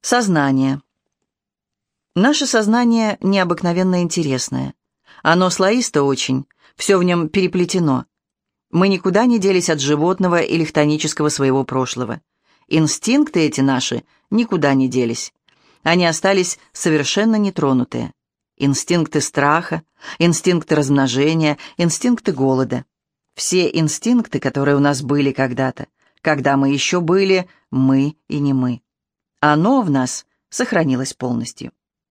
Сознание. Наше сознание необыкновенно интересное. Оно слоисто очень, все в нем переплетено. Мы никуда не делись от животного или хтонического своего прошлого. Инстинкты эти наши никуда не делись. Они остались совершенно нетронутые. Инстинкты страха, инстинкты размножения, инстинкты голода. Все инстинкты, которые у нас были когда-то, когда мы еще были мы и не мы. Оно в нас сохранилось полностью.